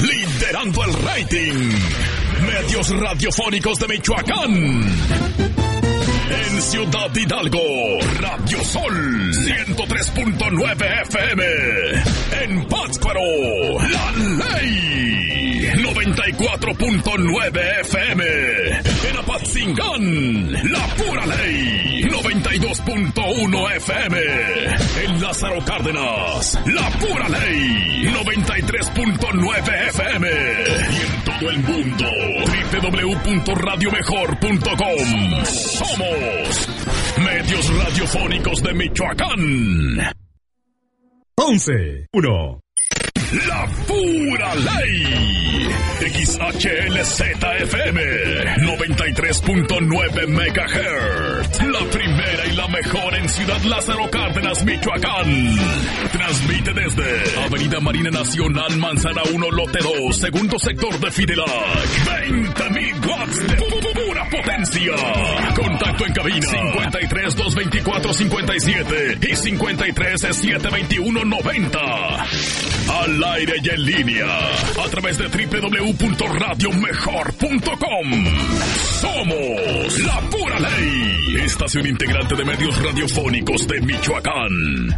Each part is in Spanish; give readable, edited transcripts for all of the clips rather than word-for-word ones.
liderando el rating. Medios radiofónicos de Michoacán. En Ciudad Hidalgo, Radio Sol 103.9 FM. En Pátzcuaro, La Ley 94.9 FM. En Apatzingán, La Pura Ley 92.1 FM. En Lázaro Cárdenas, La Pura Ley 93.9 FM. Y en todo el mundo, www.radiomejor.com. Somos Medios Radiofónicos de Michoacán. 11-1. La Pura Ley. XHLZFM 93.9 MHz. La primera y la mejor en Ciudad Lázaro Cárdenas, Michoacán. Transmite desde Avenida Marina Nacional, Manzana 1, Lote 2, segundo sector de Fidelac. 20.000 watts de pura potencia. Contacto en cabina 53 224 57 y 53 721 90. Al aire y en línea a través de www.radiomejor.com. Somos La Pura Ley, estación integrante de Medios Radiofónicos de Michoacán.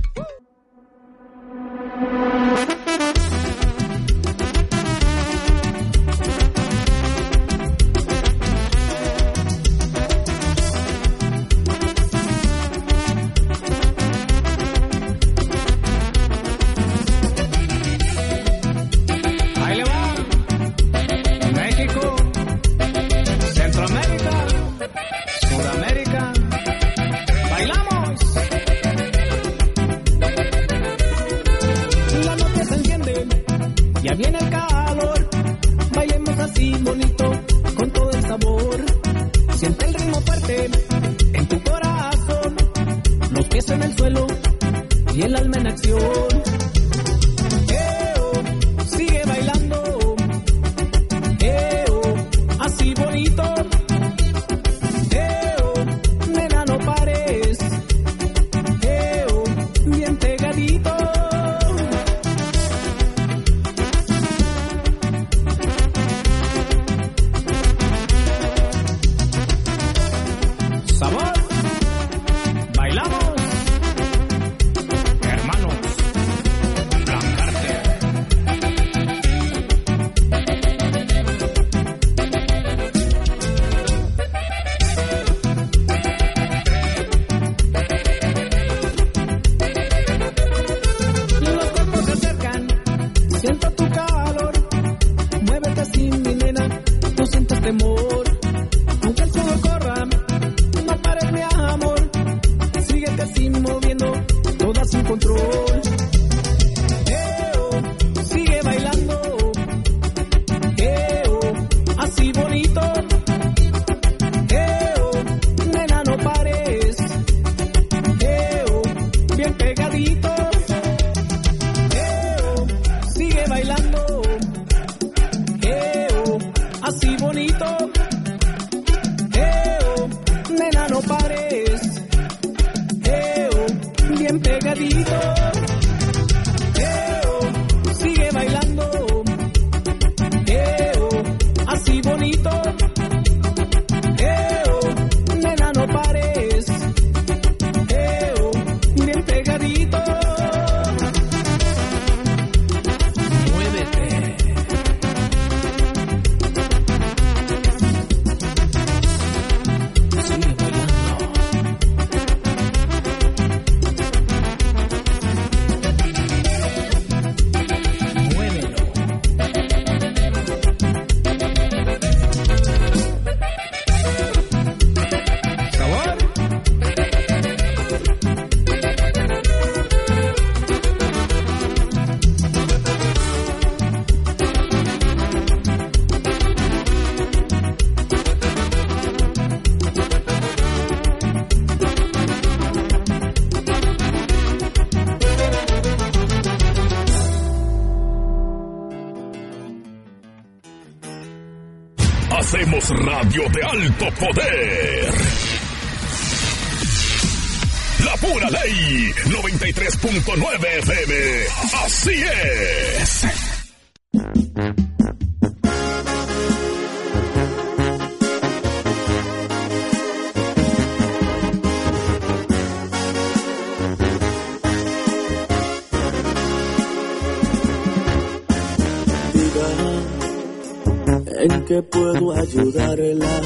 Hacemos radio de alto poder. La Pura Ley 93.9 FM. Así es. ¿En qué puedo ayudarla?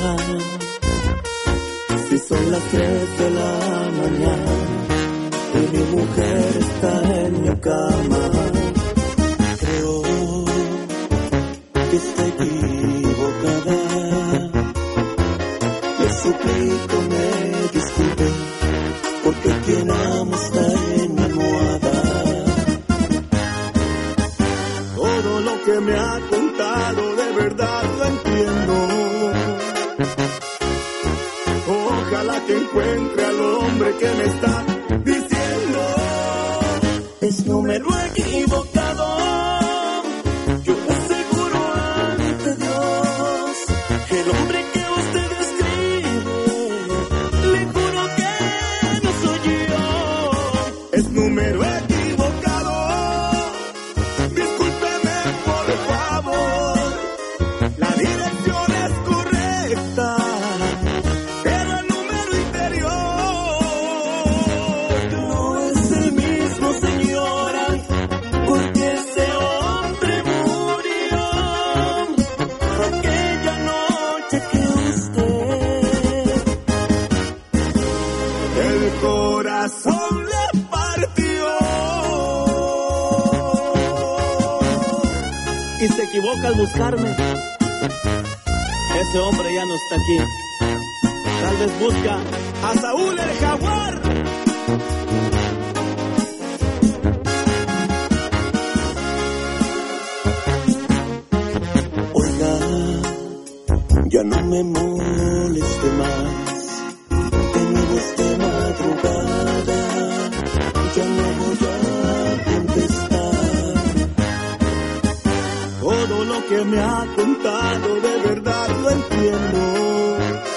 Si son las 3 de la mañana y mi mujer está en mi cama, creo que está equivocada. Le suplico me disculpe, porque quien amo está en mi almohada. Todo lo que me ha contado de verdad lo entiendo. Ojalá que encuentre al hombre que me está diciendo. Es no me lo he equivocado. Yo le aseguro ante Dios, el hombre que usted describe, le juro que no soy yo. Es número equivocado. Discúlpeme por favor. La dirección es correcta, pero el número interior no es el mismo, señora, porque ese hombre murió aquella noche que usted el corazón le partió. Y se equivoca al buscarme. Ese hombre ya no está aquí. Tal vez busca a Saúl el jaguar. Oiga, ya no me moleste más. De nuevo es de madrugada. Ya no voy a contestar. Todo lo que me ha contado de verdad lo entiendo.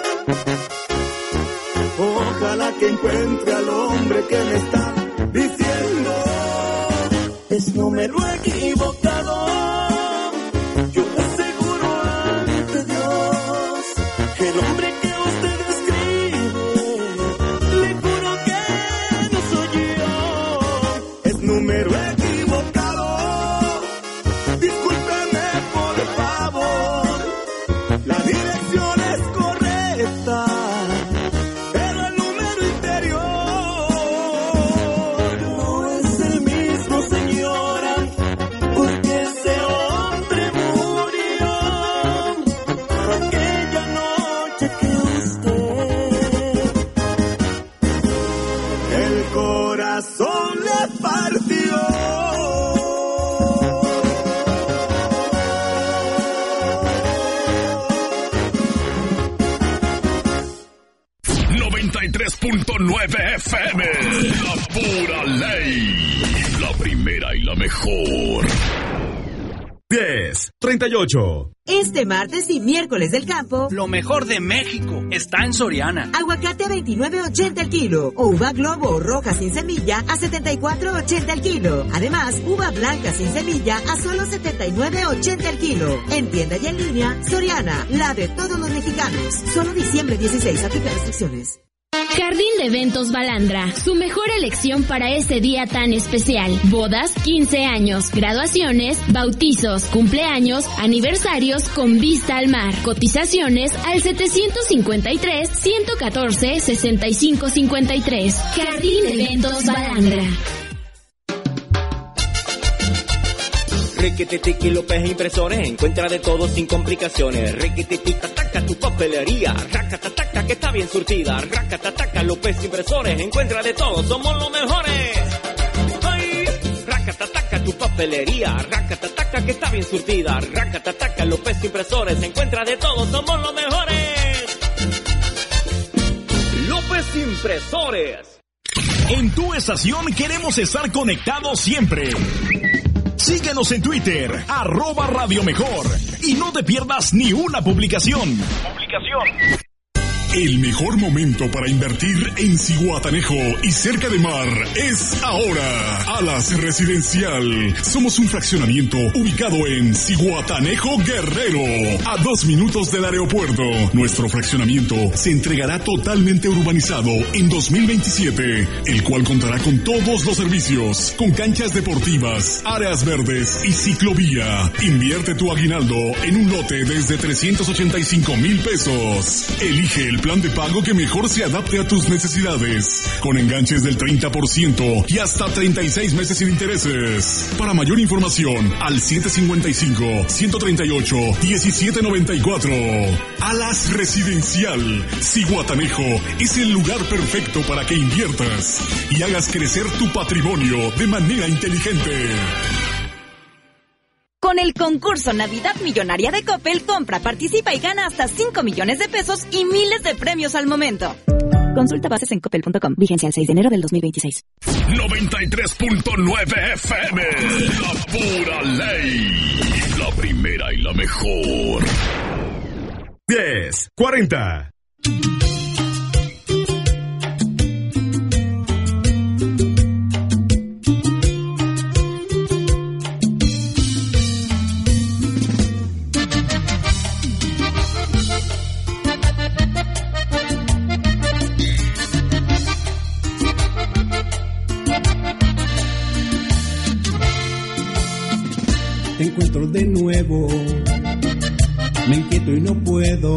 Ojalá que encuentre al hombre que me está diciendo. Es no me lo he equivocado. Yo le aseguro ante Dios, el hombre que usted describe, le juro que no soy yo. Es número equivocado. Discúlpeme por favor. La dirección es correcta, pero el número interior no es el mismo, señora, porque ese hombre murió aquella noche que usted el corazón le partió. 93.9 FM, la pura ley, la primera y la mejor. 10:38. Este martes y miércoles del campo, lo mejor de México está en Soriana. Aguacate a 29.80 el kilo. O uva globo o roja sin semilla a 74.80 el kilo. Además, uva blanca sin semilla a solo 79.80 el kilo. En tienda y en línea, Soriana, la de todos los mexicanos. Solo diciembre 16, aplica restricciones. Jardín de Eventos Balandra, su mejor elección para este día tan especial. Bodas, 15 años, graduaciones, bautizos, cumpleaños, aniversarios con vista al mar. Cotizaciones al 753-114-6553. Jardín de Eventos Balandra. Riquititiqui López Impresores, encuentra de todo sin complicaciones. Riquititiqui-taca tu papelería, racatataca que está bien surtida. Racatataca López Impresores, encuentra de todo, somos los mejores. ¡Ay! Racatataca tu papelería, racatataca que está bien surtida. Racatataca López Impresores, encuentra de todo, somos los mejores. López Impresores. En tu estación queremos estar conectados siempre. Síguenos en Twitter, @Radio Mejor, y no te pierdas ni una publicación. El mejor momento para invertir en Zihuatanejo y cerca de mar es ahora. Alas Residencial. Somos un fraccionamiento ubicado en Zihuatanejo, Guerrero, a 2 minutos del aeropuerto. Nuestro fraccionamiento se entregará totalmente urbanizado en 2027, el cual contará con todos los servicios, con canchas deportivas, áreas verdes y ciclovía. Invierte tu aguinaldo en un lote desde 385,000 pesos. Elige el plan de pago que mejor se adapte a tus necesidades, con enganches del 30% y hasta 36 meses sin intereses. Para mayor información, al 755-138-1794. Alas Residencial. Zihuatanejo es el lugar perfecto para que inviertas y hagas crecer tu patrimonio de manera inteligente. Con el concurso Navidad Millonaria de Coppel, compra, participa y gana hasta 5 millones de pesos y miles de premios al momento. Consulta bases en coppel.com. Vigencia el 6 de enero del 2026. 93.9 FM. La pura ley. La primera y la mejor. 10:40. Te encuentro de nuevo, me inquieto y no puedo.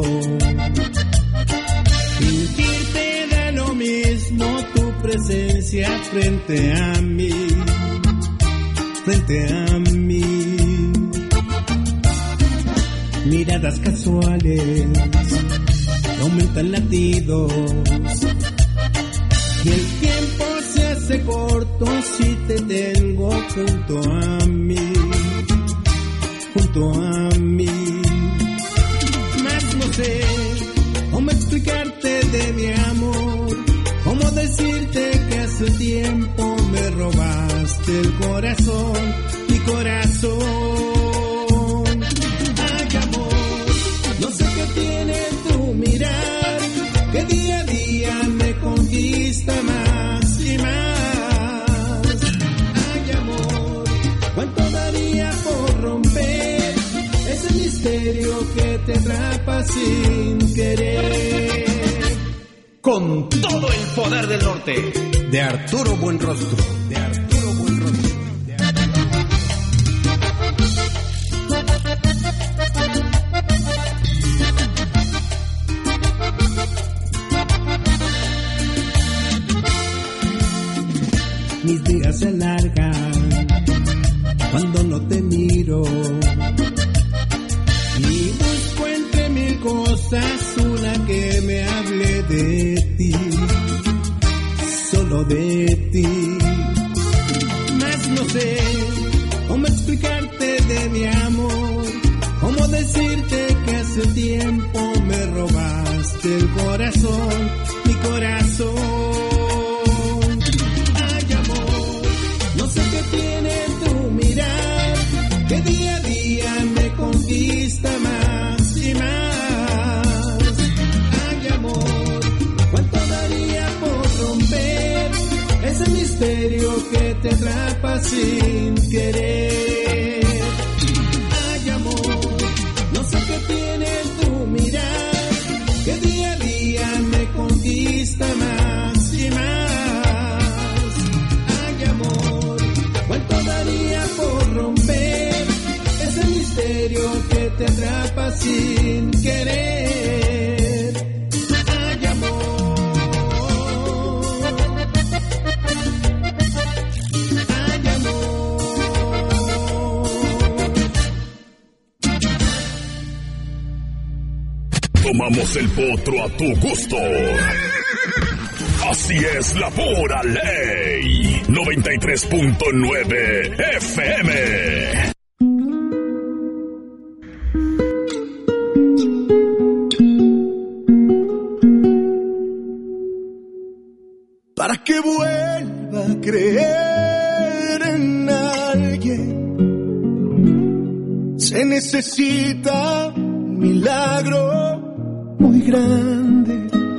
Fingirte da lo mismo, tu presencia frente a mí, frente a mí. Miradas casuales, aumentan latidos, y el tiempo se hace corto si te tengo junto a mí. Junto a mí, más no sé cómo explicarte de mi amor, cómo decirte que hace tiempo me robaste el corazón, mi corazón. Ay, amor, no sé qué tiene tu mirar, que día a día me conquista más y más. Ay, amor, ¿cuánto daría por romper ese misterio que te atrapa sin querer? Con todo el poder del norte, de Arturo Buenrostro, de Arturo Buenrostro. Mis días se alargan cuando no te miro, y busco entre mil cosas una que me hable de ti, solo de ti. Mas no sé cómo explicarte de mi amor, cómo decirte que hace tiempo me robaste el corazón, mi corazón. Ay, amor, no sé qué tiene tu mirar, que día a día me conquista más y más. Ay, amor, ¿cuánto daría por romper ese misterio que te atrapa sin querer? Ay, amor, no sé qué tiene tu mirar, que día a día me conquista más y más. Ay, amor, ¿cuánto daría por romper ese misterio que te atrapa sin querer? Ay, amor. Ay, amor. Tomamos el potro a tu gusto. Así es la pura ley. 93.9 FM. Para que vuelva a creer en alguien, se necesita un milagro muy grande.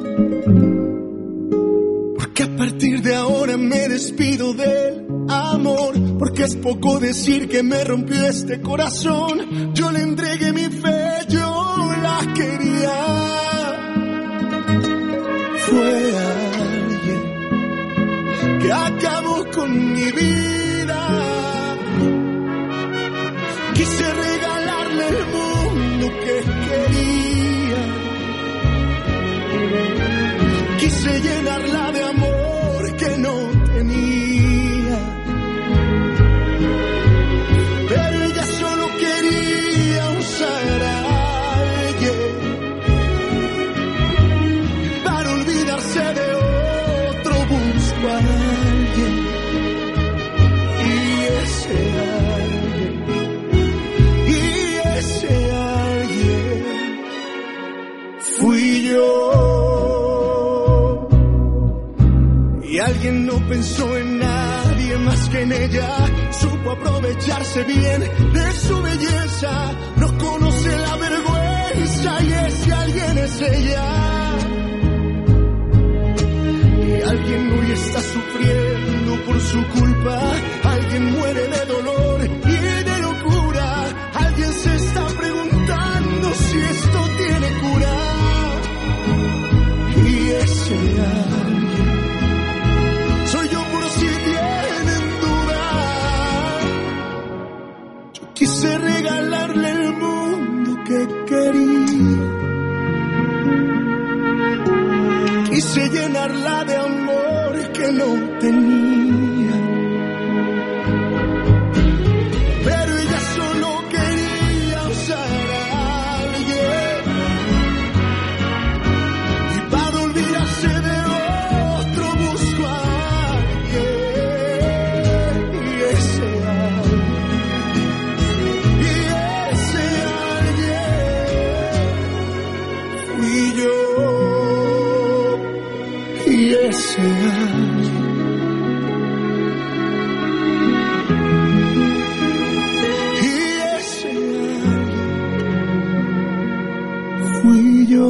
despido del amor, porque es poco decir que me rompió este corazón. Yo le entregué mi fe, yo la quería. Fue alguien que acabó con mi vida. Quise regalarle el mundo que quería. Quise llenarla de amor que no tenía. Pero ella solo quería usar a alguien para olvidarse de otro. Busco a alguien, y ese alguien fui yo. Y alguien no pensó en nadie más que en ella. Supo aprovecharse bien de su belleza. No conoce la vergüenza y ese alguien es ella. Y alguien hoy está sufriendo por su culpa. Alguien muere de dolor y de locura. Alguien se está preguntando si esto tiene cura. Y ese alguien soy yo por si tienen duda. Yo quise regalarle el mundo que quería. Quise llenarla de amor que no tenía. Pero ella solo quería usar a alguien. Y para olvidarse de otro busco a alguien. Y ese alguien fui yo. Y ese alguien fui yo.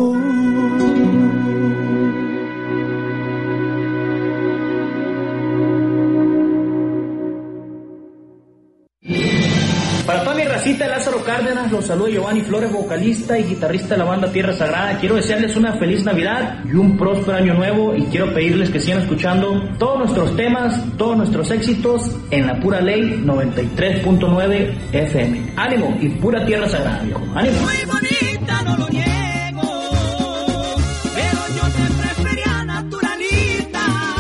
Para toda mi racita, Lázaro Cárdenas, los saluda Giovanni Flores, vocalista y guitarrista de la banda Tierra Sagrada. Quiero desearles una feliz Navidad y un próspero año nuevo, y quiero pedirles que sigan escuchando todos nuestros temas, todos nuestros éxitos en la Pura Ley 93.9 FM. Ánimo y pura Tierra Sagrada, viejo. Ánimo. Muy bonita, no lo niego, pero yo siempre prefería naturalita.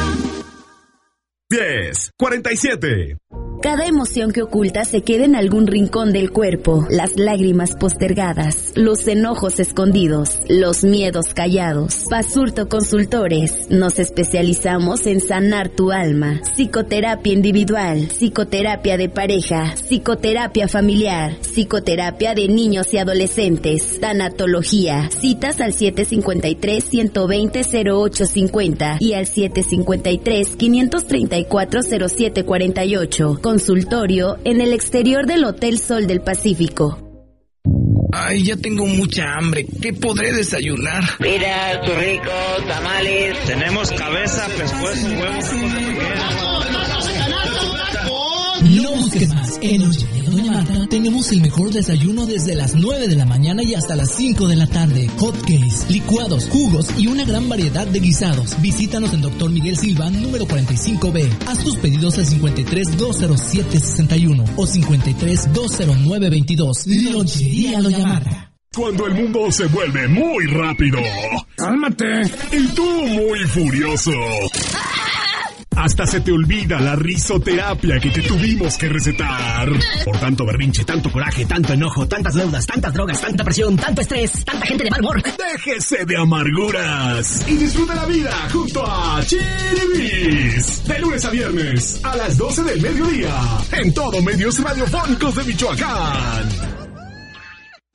10:47. Cada emoción que ocultas se queda en algún rincón del cuerpo. Las lágrimas postergadas, los enojos escondidos, los miedos callados. Basurto Consultores. Nos especializamos en sanar tu alma. Psicoterapia individual, psicoterapia de pareja, psicoterapia familiar, psicoterapia de niños y adolescentes, tanatología. Citas al 753-120-0850 y al 753-534-0748. Consultorio en el exterior del Hotel Sol del Pacífico. Ay, ya tengo mucha hambre. ¿Qué podré desayunar? Mira, churricos, tamales. Tenemos cabeza, pescuezo, huevos. No busques más. En Hostería Doña Marta tenemos el mejor desayuno desde las 9 de la mañana y hasta las 5 de la tarde. Hotcakes, licuados, jugos y una gran variedad de guisados. Visítanos en Dr. Miguel Silva, número 45B. Haz tus pedidos al 53-207-61 o 53-209-22. Hostería Doña Marta. Cuando el mundo se vuelve muy rápido. ¡Cálmate! Y tú muy furioso. Hasta se te olvida la risoterapia que te tuvimos que recetar. Por tanto berrinche, tanto coraje, tanto enojo, tantas deudas, tantas drogas, tanta presión, tanto estrés, tanta gente de mal humor. Déjese de amarguras y disfruta la vida junto a Chiribis. De lunes a viernes a las 12 del mediodía en todo Medios Radiofónicos de Michoacán.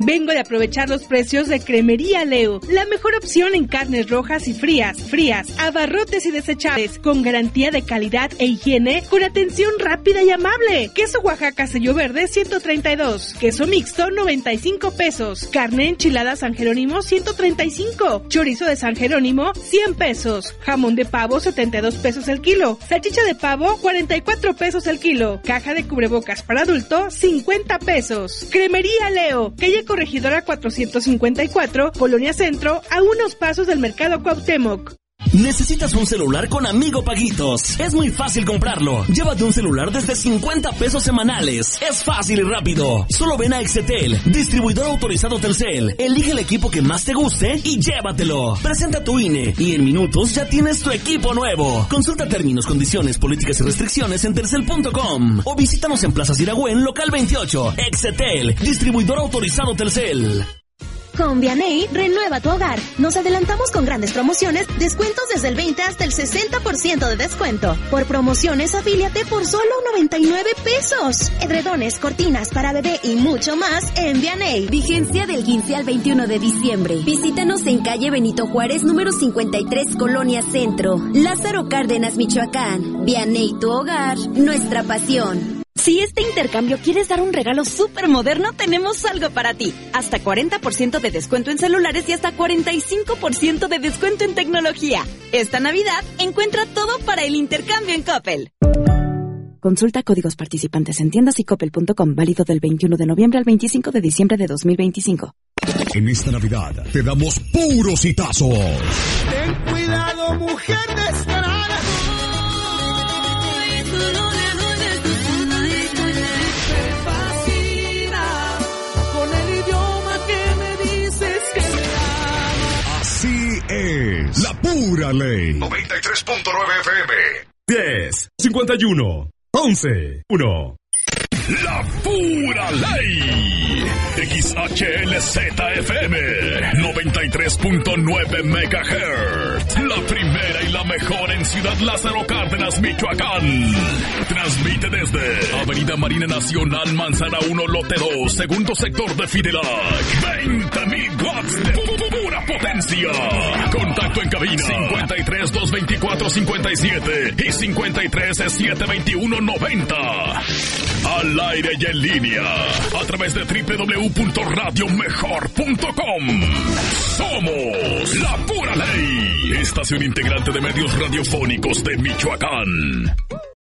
Vengo de aprovechar los precios de Cremería Leo, la mejor opción en carnes rojas y frías, abarrotes y desechables, con garantía de calidad e higiene, con atención rápida y amable. Queso Oaxaca sello verde 132, queso mixto 95 pesos, carne enchilada San Jerónimo 135, chorizo de San Jerónimo 100 pesos, jamón de pavo 72 pesos el kilo, salchicha de pavo 44 pesos el kilo, caja de cubrebocas para adulto 50 pesos. Cremería Leo, calle Corregidora 454, Colonia Centro, a unos pasos del Mercado Cuauhtémoc. ¿Necesitas un celular con Amigo Paguitos? Es muy fácil comprarlo. Llévate un celular desde 50 pesos semanales. Es fácil y rápido. Solo ven a Exetel, distribuidor autorizado Telcel. Elige el equipo que más te guste y llévatelo. Presenta tu INE y en minutos ya tienes tu equipo nuevo. Consulta términos, condiciones, políticas y restricciones en telcel.com o visítanos en Plaza Siragüen, local 28. Exetel, distribuidor autorizado Telcel. Con Vianey, renueva tu hogar. Nos adelantamos con grandes promociones, descuentos desde el 20 hasta el 60% de descuento. Por promociones, afíliate por solo 99 pesos. Edredones, cortinas para bebé y mucho más en Vianey. Vigencia del 15 al 21 de diciembre. Visítanos en calle Benito Juárez, número 53, Colonia Centro, Lázaro Cárdenas, Michoacán. Vianey, tu hogar, nuestra pasión. Si este intercambio quieres dar un regalo súper moderno, tenemos algo para ti. Hasta 40% de descuento en celulares y hasta 45% de descuento en tecnología. Esta Navidad, encuentra todo para el intercambio en Coppel. Consulta códigos participantes en tiendas y coppel.com, válido del 21 de noviembre al 25 de diciembre de 2025. En esta Navidad, te damos puros hitazos. Ten cuidado, mujer descarada. Es La Pura Ley. 93.9 FM. 10, 51, 11, 1. La Pura Ley. XHLZFM 93.9 MHz. La primera y la mejor en Ciudad Lázaro Cárdenas, Michoacán. Transmite desde Avenida Marina Nacional, Manzana 1, Lote 2, segundo sector de Fidelac. 20.000 watts de pura potencia. Contacto en cabina 53 224 57 y 53 721 90. Al aire y en línea a través de www.radiomejor.com. Somos La Pura Ley, estación integrante de medios radiofónicos de Michoacán.